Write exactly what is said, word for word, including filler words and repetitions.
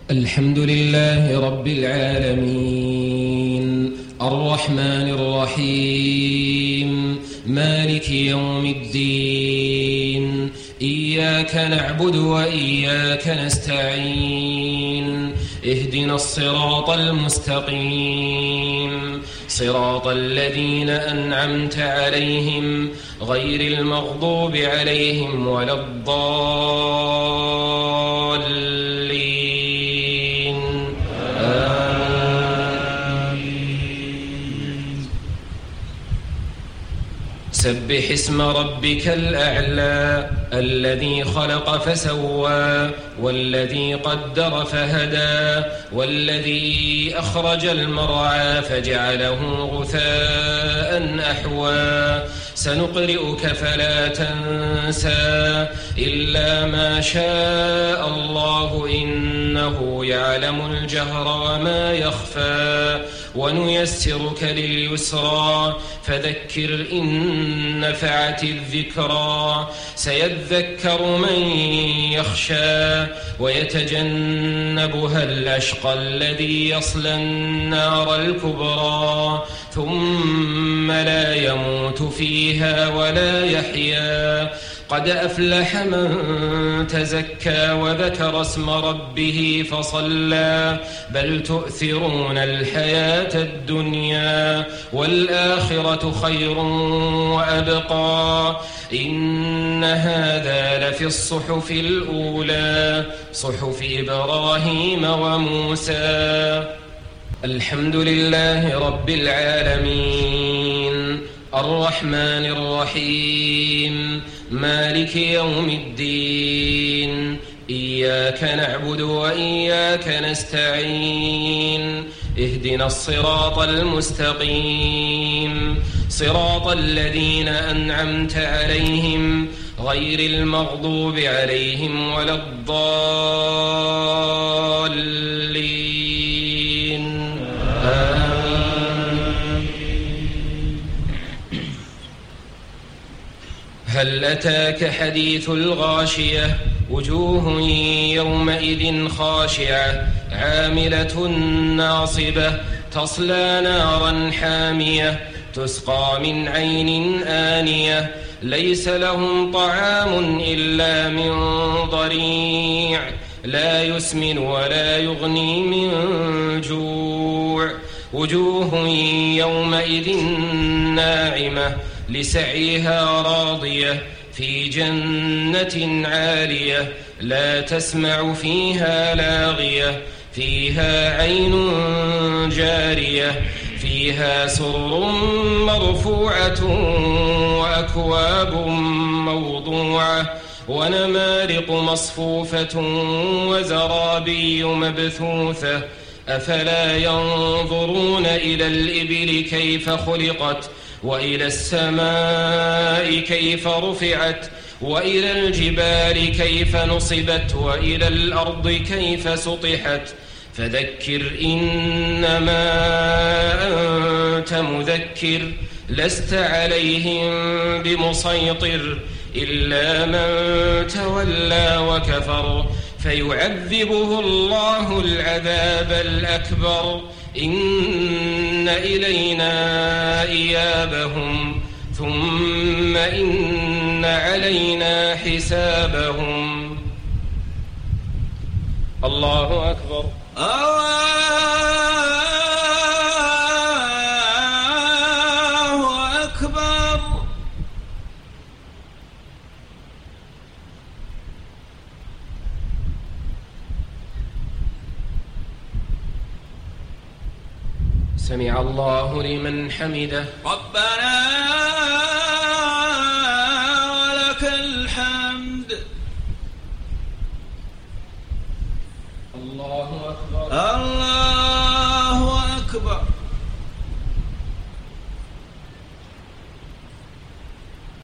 الحمد لله رب العالمين الرحمن الرحيم مالك يوم الدين إياك نعبد وإياك نستعين اهدنا الصراط المستقيم صراط الذين أنعمت عليهم غير المغضوب عليهم ولا الضالين آمين. سبح اسم ربك الأعلى الذي خلق فسوى والذي قدر فهدى والذي أخرج المرعى فجعله غثاء أحوى سنقرئك فلا تنسى إلا ما شاء الله إنه يعلم الجهر وما يخفى ونيسرك لليسرى فذكر إن نفعت الذكرى سيذكر من يخشى ويتجنبها الأشقى الذي يصلى النار الكبرى ثم لا يموت فيها ولا يحيا قد أفلح من تزكى وذكر اسم ربه فصلى بل تؤثرون الحياة الدنيا والآخرة خير وأبقى إن هذا لفي الصحف الأولى صحف إبراهيم وموسى. الحمد لله رب العالمين الرحمن الرحيم مالك يوم الدين إياك نعبد وإياك نستعين اهدنا الصراط المستقيم صراط الذين أنعمت عليهم غير المغضوب عليهم ولا الضالين آمين. هل أتاك حديث الغاشية وجوه يومئذ خاشعة عاملة ناصبة تصلى نارا حامية تسقى من عين آنية ليس لهم طعام إلا من ضريع لا يسمن ولا يغني من جوع وجوه يومئذ ناعمة لسعيها راضية في جنة عالية لا تسمع فيها لاغية فيها عين جارية فيها سرر مرفوعة وأكواب موضوعة ونمارق مصفوفة وزرابي مبثوثة أفلا ينظرون إلى الإبل كيف خلقت وإلى السماء كيف رفعت وإلى الجبال كيف نصبت وإلى الأرض كيف سطحت فذكر إنما أنت مذكر لست عليهم بمسيطر إلا من تولى وكفر فيعذبه الله العذاب الأكبر إن إلينا إيابهم ثم إن علينا حسابهم. الله أكبر. الله أكبر. سمع الله لمن حمده ربنا ولك الحمد. الله أكبر. الله أكبر.